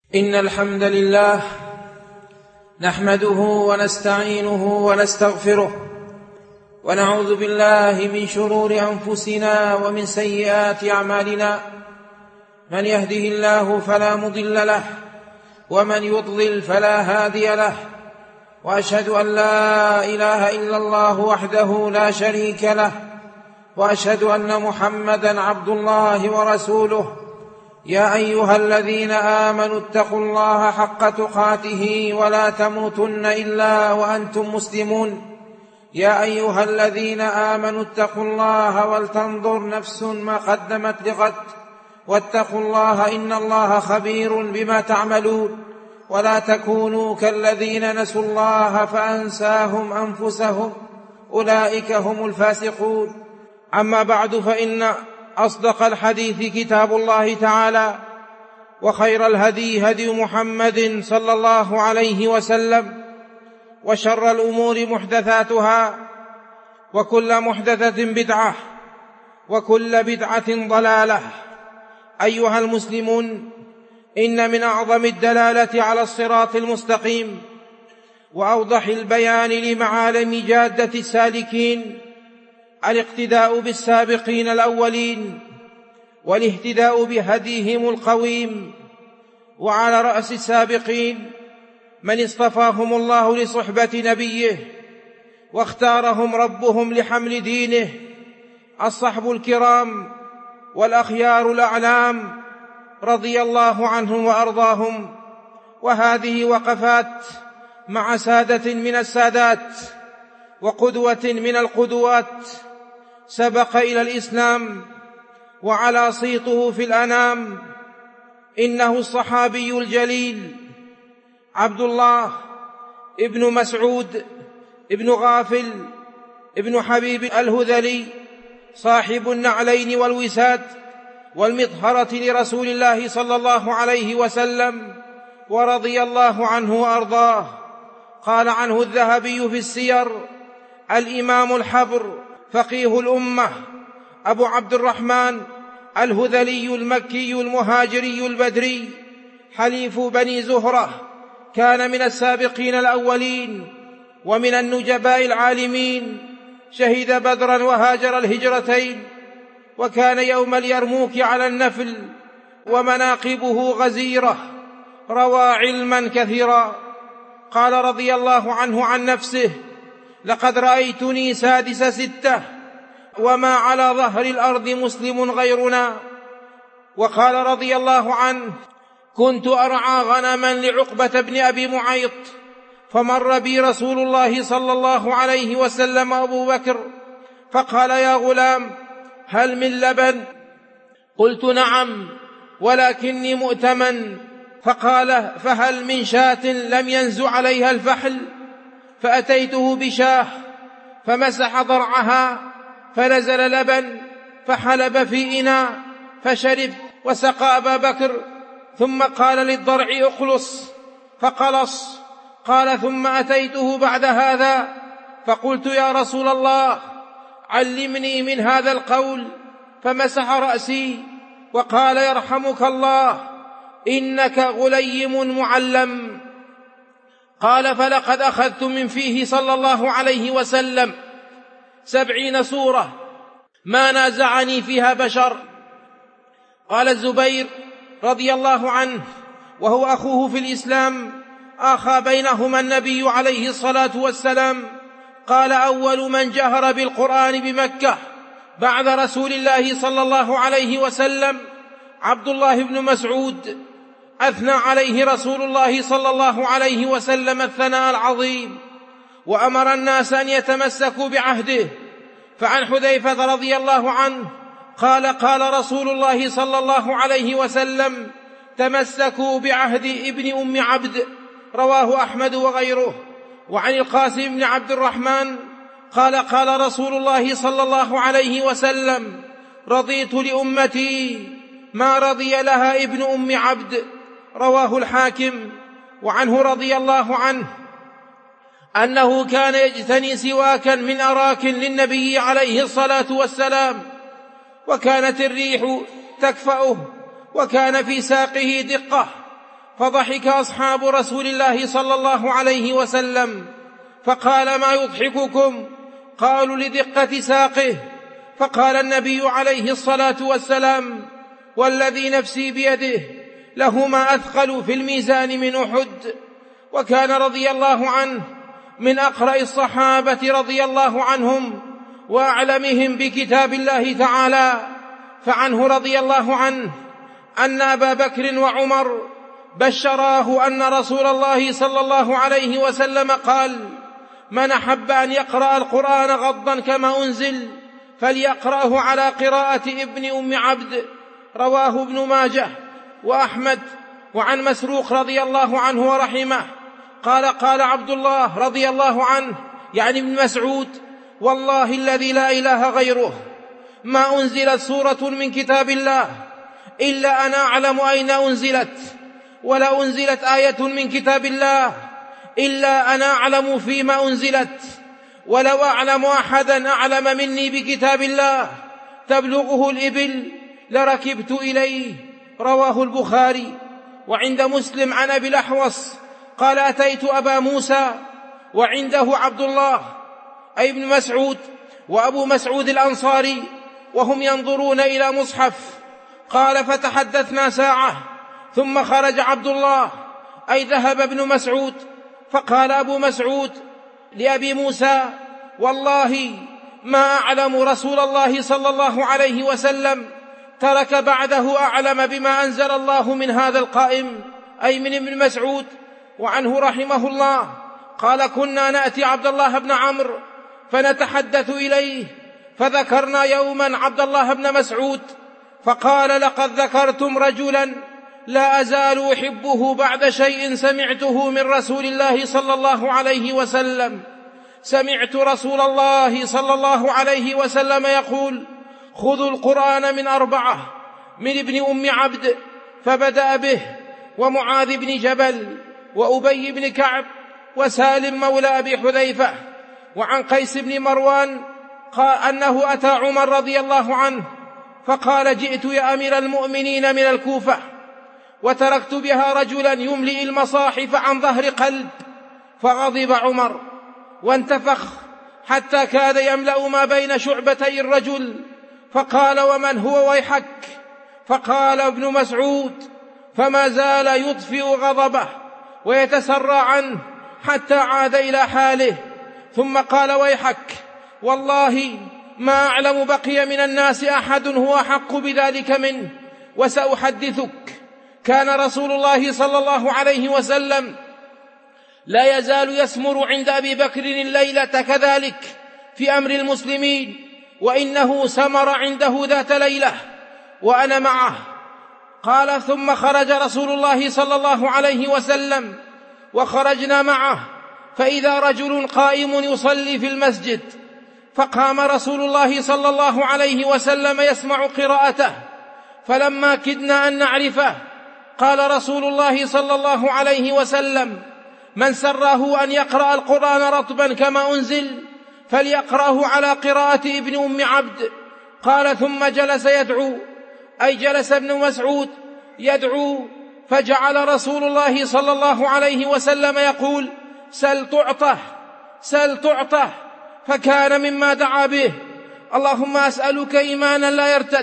إن الحمد لله نحمده ونستعينه ونستغفره ونعوذ بالله من شرور أنفسنا ومن سيئات أعمالنا. من يهده الله فلا مضل له ومن يضلل فلا هادي له، وأشهد أن لا إله إلا الله وحده لا شريك له، وأشهد أن محمدًا عبد الله ورسوله. يا أيها الذين آمنوا اتقوا الله حق تقاته ولا تموتن إلا وأنتم مسلمون. يا أيها الذين آمنوا اتقوا الله ولتنظر نفس ما قدمت لغد، واتقوا الله إن الله خبير بما تعملون. ولا تكونوا كالذين نسوا الله فأنساهم أنفسهم، أولئك هم الفاسقون. أما بعد، فإن أصدق الحديث كتاب الله تعالى، وخير الهدي هدي محمد صلى الله عليه وسلم، وشر الأمور محدثاتها، وكل محدثة بدعة، وكل بدعة ضلالة. أيها المسلمون، إن من أعظم الدلالة على الصراط المستقيم وأوضح البيان لمعالم جادة السالكين الاقتداء بالسابقين الأولين، والاهتداء بهديهم القويم. وعلى رأس السابقين من اصطفاهم الله لصحبة نبيه واختارهم ربهم لحمل دينه، الصحب الكرام والأخيار الأعلام رضي الله عنهم وأرضاهم. وهذه وقفات مع سادة من السادات وقدوة من القدوات سبق إلى الإسلام وعلى صيته في الأنام. إنه الصحابي الجليل عبد الله ابن مسعود ابن غافل ابن حبيب الهذلي، صاحب النعلين والوساد والمطهرة لرسول الله صلى الله عليه وسلم، ورضي الله عنه وأرضاه. قال عنه الذهبي في السير: الإمام الحبر فقيه الأمة أبو عبد الرحمن الهذلي المكي المهاجري البدري، حليف بني زهرة، كان من السابقين الأولين ومن النجباء العالمين، شهد بدرا وهاجر الهجرتين، وكان يوم اليرموك على النفل، ومناقبه غزيرة، روى علما كثيرا. قال رضي الله عنه عن نفسه: لقد رأيتني سادس ستة، وما على ظهر الأرض مسلم غيرنا. وقال رضي الله عنه: كنت أرعى غنما لعقبة بن أبي معيط، فمر بي رسول الله صلى الله عليه وسلم أبو بكر، فقال: يا غلام، هل من لبن؟ قلت: نعم، ولكني مؤتمن. فقال: فهل من شاة لم ينز عليها الفحل؟ فأتيته بشاه فمسح ضرعها فنزل لبن، فحلب في إناء فشرب وسقى أبا بكر، ثم قال للضرع: اخلص، فقلص. قال: ثم أتيته بعد هذا فقلت: يا رسول الله، علمني من هذا القول، فمسح رأسي وقال: يرحمك الله، إنك غليم معلم. قال: فلقد أخذت من فيه صلى الله عليه وسلم 70 سورة ما نازعني فيها بشر. قال الزبير رضي الله عنه، وهو أخوه في الإسلام، آخى بينهما النبي عليه الصلاة والسلام، قال: أول من جهر بالقرآن بمكة بعد رسول الله صلى الله عليه وسلم عبد الله بن مسعود، أثنى عليه رسول الله صلى الله عليه وسلم الثناء العظيم، وأمر الناس أن يتمسكوا بعهده. فعن حذيفة رضي الله عنه قال: قال رسول الله صلى الله عليه وسلم: تمسكوا بعهد ابن أم عبد، رواه أحمد وغيره. وعن القاسم بن عبد الرحمن قال: قال رسول الله صلى الله عليه وسلم: رضيت لأمتي ما رضي لها ابن أم عبد، رواه الحاكم. وعنه رضي الله عنه أنه كان يجتني سواكا من أراك للنبي عليه الصلاة والسلام، وكانت الريح تكفأه، وكان في ساقه دقة، فضحك أصحاب رسول الله صلى الله عليه وسلم، فقال: ما يضحككم؟ قالوا: لدقة ساقه. فقال النبي عليه الصلاة والسلام: والذي نفسي بيده لهما أثقل في الميزان من أحد. وكان رضي الله عنه من أقرأ الصحابة رضي الله عنهم وأعلمهم بكتاب الله تعالى. فعنه رضي الله عنه أن أبا بكر وعمر بشراه أن رسول الله صلى الله عليه وسلم قال: من أحب أن يقرأ القرآن غضا كما أنزل فليقرأه على قراءة ابن أم عبد. رواه ابن ماجه وأحمد. وعن مسروق رضي الله عنه ورحمه قال عبد الله رضي الله عنه يعني ابن مسعود: والله الذي لا إله غيره ما أنزلت سورة من كتاب الله إلا أنا أعلم أين أنزلت، ولا أنزلت آية من كتاب الله إلا أنا أعلم فيما أنزلت، ولو أعلم أحدا أعلم مني بكتاب الله تبلغه الإبل لركبت إليه. رواه البخاري. وعند مسلم عن أبي الأحوص قال: أتيت أبا موسى وعنده عبد الله أي ابن مسعود وأبو مسعود الأنصاري وهم ينظرون إلى مصحف. قال: فتحدثنا ساعة ثم خرج عبد الله أي ذهب ابن مسعود. فقال أبو مسعود لأبي موسى: والله ما أعلم رسول الله صلى الله عليه وسلم ترك بعده أعلم بما أنزل الله من هذا القائم أي من ابن مسعود. وعنه رحمه الله قال: كنا نأتي عبد الله بن عمرو فنتحدث إليه، فذكرنا يوما عبد الله بن مسعود فقال: لقد ذكرتم رجلا لا أزال أحبه بعد شيء سمعته من رسول الله صلى الله عليه وسلم. سمعت رسول الله صلى الله عليه وسلم يقول: خذوا القرآن من 4 من ابن أم عبد، فبدأ به ومعاذ بن جبل وأبي بن كعب وسالم مولى أبي حذيفة. وعن قيس بن مروان قال أنه أتى عمر رضي الله عنه فقال: جئت يا أمير المؤمنين من الكوفة وتركت بها رجلا يملئ المصاحف عن ظهر قلب. فغضب عمر وانتفخ حتى كاد يملأ ما بين شعبتي الرجل، فقال: ومن هو ويحك؟ فقال ابن مسعود، فما زال يطفئ غضبه ويتسرى عنه حتى عاد إلى حاله، ثم قال: ويحك، والله ما أعلم بقي من الناس أحد هو أحق بذلك منه، وسأحدثك. كان رسول الله صلى الله عليه وسلم لا يزال يسمر عند أبي بكر الليلة كذلك في أمر المسلمين، وإنه سمر عنده ذات ليلة وأنا معه. قال: ثم خرج رسول الله صلى الله عليه وسلم وخرجنا معه، فإذا رجل قائم يصلي في المسجد، فقام رسول الله صلى الله عليه وسلم يسمع قراءته، فلما كدنا أن نعرفه قال رسول الله صلى الله عليه وسلم: من سره أن يقرأ القرآن رطبا كما أنزل فليقرأه على قراءة ابن أم عبد. قال: ثم جلس يدعو أي جلس ابن مسعود يدعو، فجعل رسول الله صلى الله عليه وسلم يقول: سل تعطه سل تعطه. فكان مما دعا به: اللهم أسألك إيمانا لا يرتد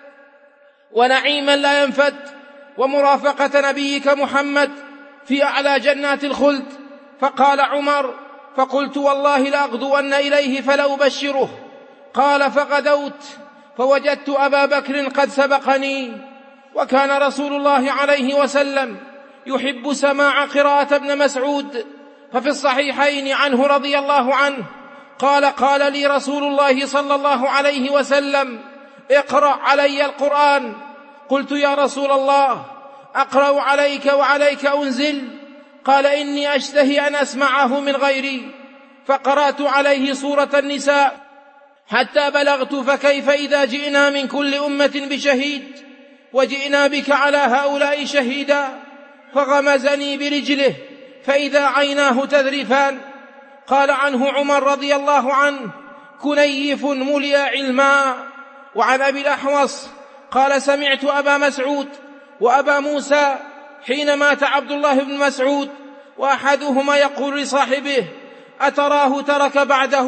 ونعيما لا ينفد ومرافقة نبيك محمد في أعلى جنات الخلد. فقال عمر: فقلت والله لأغدون إليه فلأبشره. قال: فغدوت فوجدت أبا بكر قد سبقني. وكان رسول الله عليه وسلم يحب سماع قراءة ابن مسعود، ففي الصحيحين عنه رضي الله عنه قال لي رسول الله صلى الله عليه وسلم: اقرأ علي القرآن. قلت: يا رسول الله، أقرأ عليك وعليك أنزل؟ قال: إني أشتهي أن أسمعه من غيري. فقرأت عليه سورة النساء حتى بلغت: فكيف إذا جئنا من كل أمة بشهيد وجئنا بك على هؤلاء شهيدا. فغمزني برجله فإذا عيناه تذرفان. قال عنه عمر رضي الله عنه: كنيف ملئ علما. وعن أبي الأحوص قال: سمعت أبا مسعود وأبا موسى حين مات عبد الله بن مسعود، وأحدهما يقول لصاحبه: أتراه ترك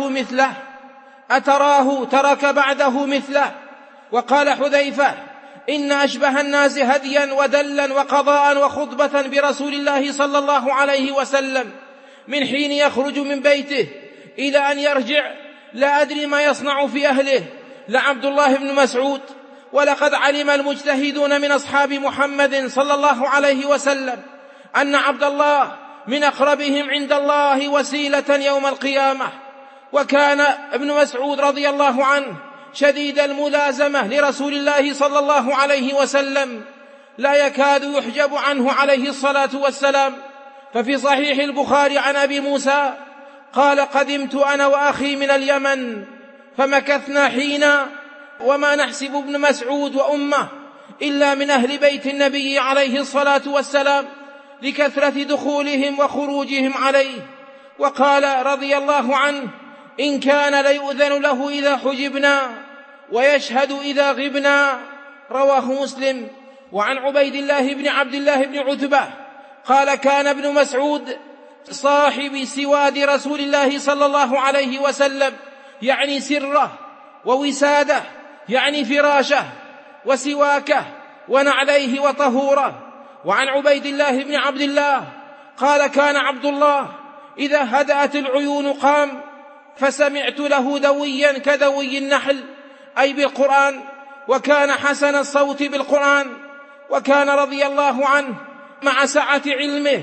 بعده مثله. وقال حذيفة: إن أشبه الناس هديا ودلا وقضاء وخطبة برسول الله صلى الله عليه وسلم من حين يخرج من بيته إلى أن يرجع، لا أدري ما يصنع في أهله لعبد الله بن مسعود. ولقد علم المجتهدون من أصحاب محمد صلى الله عليه وسلم أن عبد الله من أقربهم عند الله وسيلة يوم القيامة. وكان ابن مسعود رضي الله عنه شديد الملازمة لرسول الله صلى الله عليه وسلم، لا يكاد يحجب عنه عليه الصلاة والسلام. ففي صحيح البخاري عن أبي موسى قال: قدمت أنا وأخي من اليمن فمكثنا حينا، وما نحسب ابن مسعود وأمه إلا من أهل بيت النبي عليه الصلاة والسلام لكثرة دخولهم وخروجهم عليه. وقال رضي الله عنه: إن كان ليؤذن له إذا حجبنا ويشهد إذا غبنا. رواه مسلم. وعن عبيد الله بن عبد الله بن عتبة قال: كان ابن مسعود صاحب سواد رسول الله صلى الله عليه وسلم، يعني سره، ووساده يعني فراشه، وسواكه، ونعليه وطهوره. وعن عبيد الله بن عبد الله قال: كان عبد الله إذا هدأت العيون قام، فسمعت له دويا كدوي النحل، أي بالقرآن، وكان حسن الصوت بالقرآن. وكان رضي الله عنه مع سعة علمه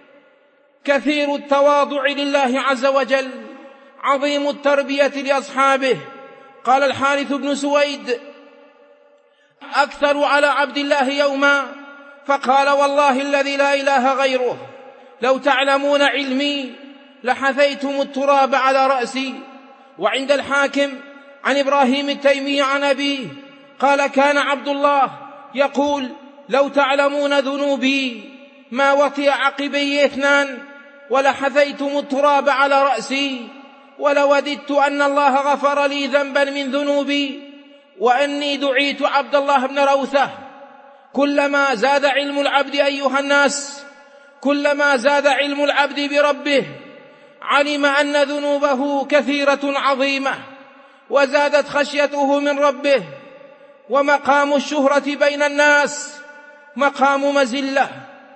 كثير التواضع لله عز وجل، عظيم التربية لأصحابه. قال الحارث بن سويد: أكثر على عبد الله يوما فقال: والله الذي لا إله غيره لو تعلمون علمي لحثيتم التراب على رأسي. وعند الحاكم عن إبراهيم التيمي عن أبيه قال: كان عبد الله يقول: لو تعلمون ذنوبي ما وطئ عقبي 2 ولحثيتم التراب على رأسي، ولوددت أن الله غفر لي ذنبا من ذنوبي وأني دعيت عبد الله بن روثة. كلما زاد علم العبد أيها الناس، كلما زاد علم العبد بربه علم أن ذنوبه كثيرة عظيمة، وزادت خشيته من ربه. ومقام الشهرة بين الناس مقام مزلة.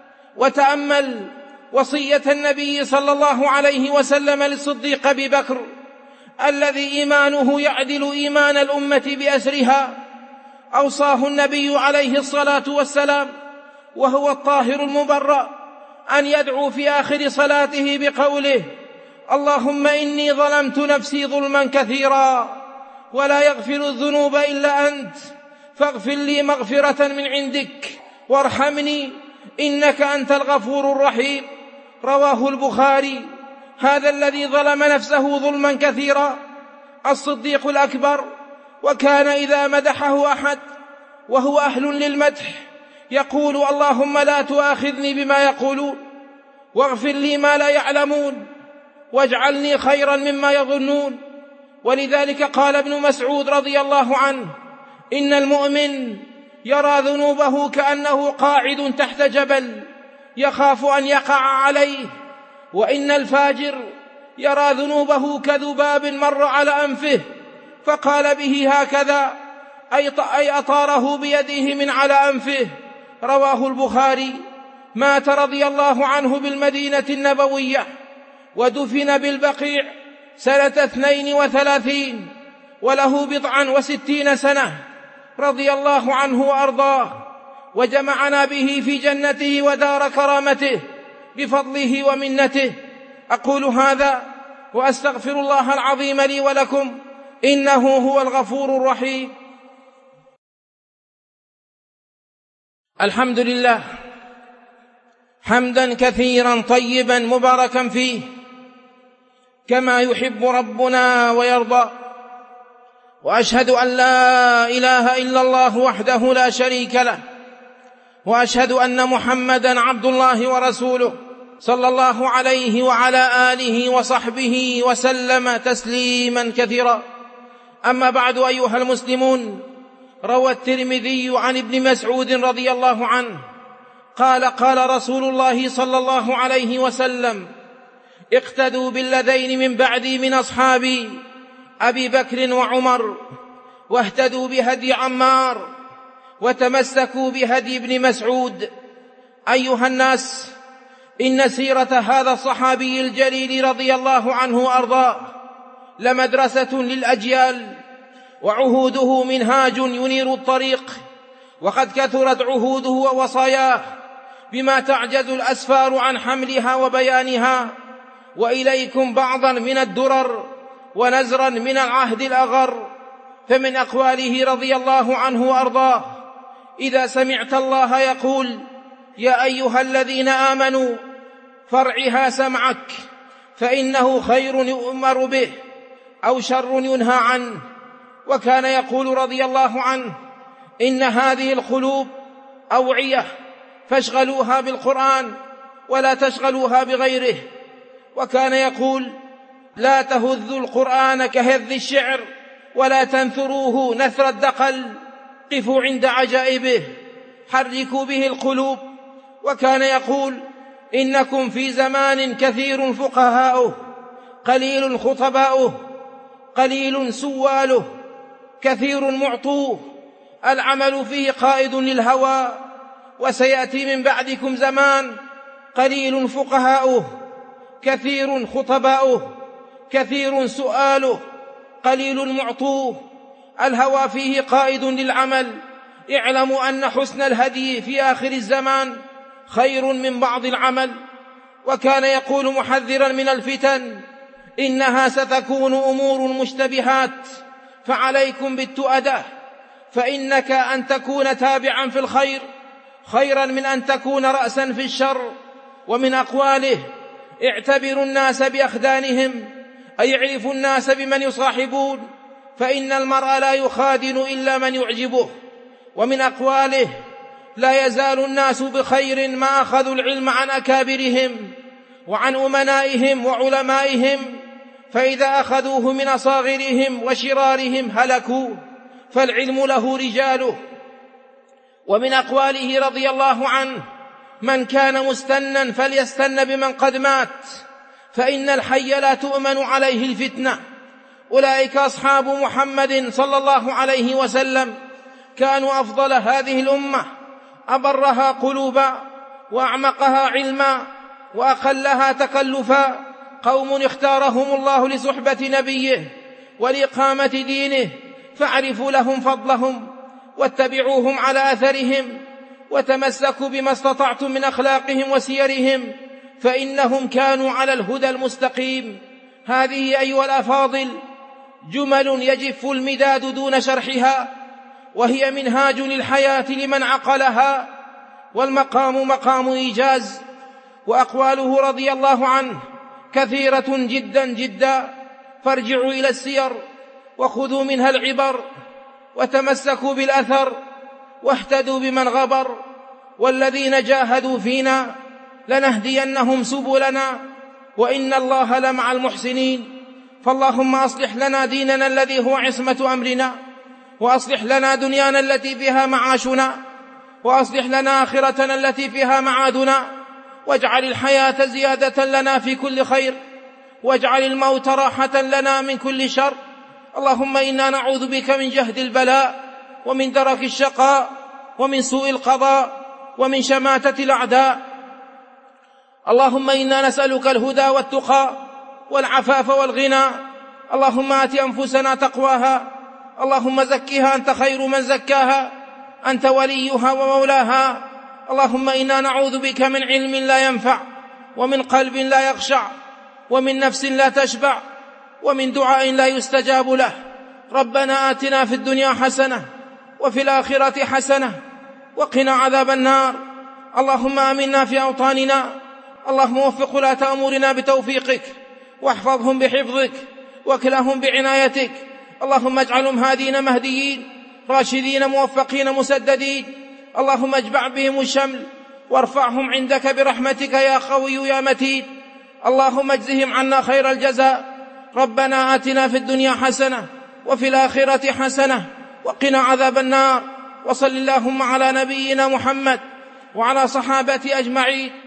وتأمل وصية النبي صلى الله عليه وسلم للصديق أبي بكر الذي إيمانه يعدل إيمان الأمة بأسرها. أوصاه النبي عليه الصلاة والسلام وهو الطاهر المبرأ أن يدعو في آخر صلاته بقوله: اللهم إني ظلمت نفسي ظلما كثيرا ولا يغفر الذنوب إلا أنت، فاغفر لي مغفرة من عندك وارحمني إنك أنت الغفور الرحيم. رواه البخاري. هذا الذي ظلم نفسه ظلما كثيرا الصديق الأكبر، وكان إذا مدحه أحد وهو أهل للمدح يقول: اللهم لا تؤاخذني بما يقولون، واغفر لي ما لا يعلمون، واجعلني خيرا مما يظنون. ولذلك قال ابن مسعود رضي الله عنه: إن المؤمن يرى ذنوبه كأنه قاعد تحت جبل يخاف أن يقع عليه، وإن الفاجر يرى ذنوبه كذباب مر على أنفه فقال به هكذا، أي أطاره بيده من على أنفه. رواه البخاري. مات رضي الله عنه بالمدينة النبوية، ودفن بالبقيع سنة 32 وله 69 سنة، رضي الله عنه وأرضاه، وجمعنا به في جنته ودار كرامته بفضله ومنته. أقول هذا وأستغفر الله العظيم لي ولكم، إنه هو الغفور الرحيم. الحمد لله حمدا كثيرا طيبا مباركا فيه كما يحب ربنا ويرضى. وأشهد أن لا إله إلا الله وحده لا شريك له، وأشهد أن محمدا عبد الله ورسوله صلى الله عليه وعلى آله وصحبه وسلم تسليما كثيرا. أما بعد أيها المسلمون، روى الترمذي عن ابن مسعود رضي الله عنه قال رسول الله صلى الله عليه وسلم: اقتدوا بالذين من بعدي من أصحابي أبي بكر وعمر، واهتدوا بهدي عمار، وتمسكوا بهدي ابن مسعود. أيها الناس، إن سيرة هذا الصحابي الجليل رضي الله عنه وأرضاه لمدرسة للأجيال، وعهوده منهاج ينير الطريق، وقد كثرت عهوده ووصاياه بما تعجز الأسفار عن حملها وبيانها. وإليكم بعضا من الدرر ونزرا من العهد الأغر. فمن أقواله رضي الله عنه وأرضاه: إذا سمعت الله يقول: يا أيها الذين آمنوا فارعها سمعك، فإنه خير يؤمر به أو شر ينهى عنه. وكان يقول رضي الله عنه: إن هذه القلوب أوعية، فاشغلوها بالقرآن ولا تشغلوها بغيره. وكان يقول: لا تهذوا القرآن كهذ الشعر، ولا تنثروه نثر الدقل، قفوا عند عجائبه، حركوا به القلوب. وكان يقول: إنكم في زمان كثير فقهاؤه، قليل خطباؤه، قليل سواله، كثير معطوه، العمل فيه قائد للهوى. وسيأتي من بعدكم زمان قليل فقهاؤه، كثير خطباؤه، كثير سؤاله، قليل معطوه، الهوى فيه قائد للعمل. اعلموا أن حسن الهدي في آخر الزمان خير من بعض العمل. وكان يقول محذرا من الفتن: إنها ستكون أمور مشتبهات، فعليكم بالتؤدة، فإنك أن تكون تابعا في الخير خيرا من أن تكون رأسا في الشر. ومن أقواله: اعتبروا الناس بأخدانهم، أي اعرفوا الناس بمن يصاحبون، فإن المرء لا يخادن إلا من يعجبه. ومن أقواله: لا يزال الناس بخير ما أخذوا العلم عن أكابرهم وعن أمنائهم وعلمائهم، فإذا أخذوه من أصاغرهم وشرارهم هلكوا، فالعلم له رجاله. ومن أقواله رضي الله عنه: من كان مستنا فليستن بمن قد مات، فإن الحي لا تؤمن عليه الفتنة. أولئك أصحاب محمد صلى الله عليه وسلم، كانوا أفضل هذه الأمة، أبرها قلوبا، وأعمقها علما، وأقلها تكلفا، قوم اختارهم الله لصحبة نبيه ولإقامة دينه، فاعرفوا لهم فضلهم واتبعوهم على أثرهم، وتمسكوا بما استطعتم من أخلاقهم وسيرهم، فإنهم كانوا على الهدى المستقيم. هذه أيها الأفاضل جمل يجف المداد دون شرحها، وهي منهاج للحياة لمن عقلها، والمقام مقام إيجاز. وأقواله رضي الله عنه كثيرة جدا جدا، فارجعوا إلى السير وخذوا منها العبر، وتمسكوا بالأثر، واهتدوا بمن غبر. والذين جاهدوا فينا لنهدينهم سبلنا، وإن الله لمع المحسنين. فاللهم أصلح لنا ديننا الذي هو عصمة أمرنا، وأصلح لنا دنيانا التي فيها معاشنا، وأصلح لنا آخرتنا التي فيها معادنا، واجعل الحياة زيادة لنا في كل خير، واجعل الموت راحة لنا من كل شر. اللهم إنا نعوذ بك من جهد البلاء، ومن درك الشقاء، ومن سوء القضاء، ومن شماتة الأعداء. اللهم إنا نسألك الهدى والتقى والعفاف والغنى. اللهم آت أنفسنا تقواها، اللهم زكها أنت خير من زكاها، أنت وليها ومولاها. اللهم إنا نعوذ بك من علم لا ينفع، ومن قلب لا يخشع، ومن نفس لا تشبع، ومن دعاء لا يستجاب له. ربنا آتنا في الدنيا حسنة وفي الآخرة حسنة وقنا عذاب النار. اللهم آمنا في أوطاننا، اللهم وفق ولاة أمورنا بتوفيقك، واحفظهم بحفظك، واكلهم بعنايتك. اللهم اجعلهم هادين مهديين راشدين موفقين مسددين. اللهم اجمع بهم الشمل، وارفعهم عندك برحمتك يا قوي يا متين. اللهم اجزهم عنا خير الجزاء. ربنا آتنا في الدنيا حسنة وفي الآخرة حسنة وقنا عذاب النار. وصل اللهم على نبينا محمد وعلى صحابته أجمعين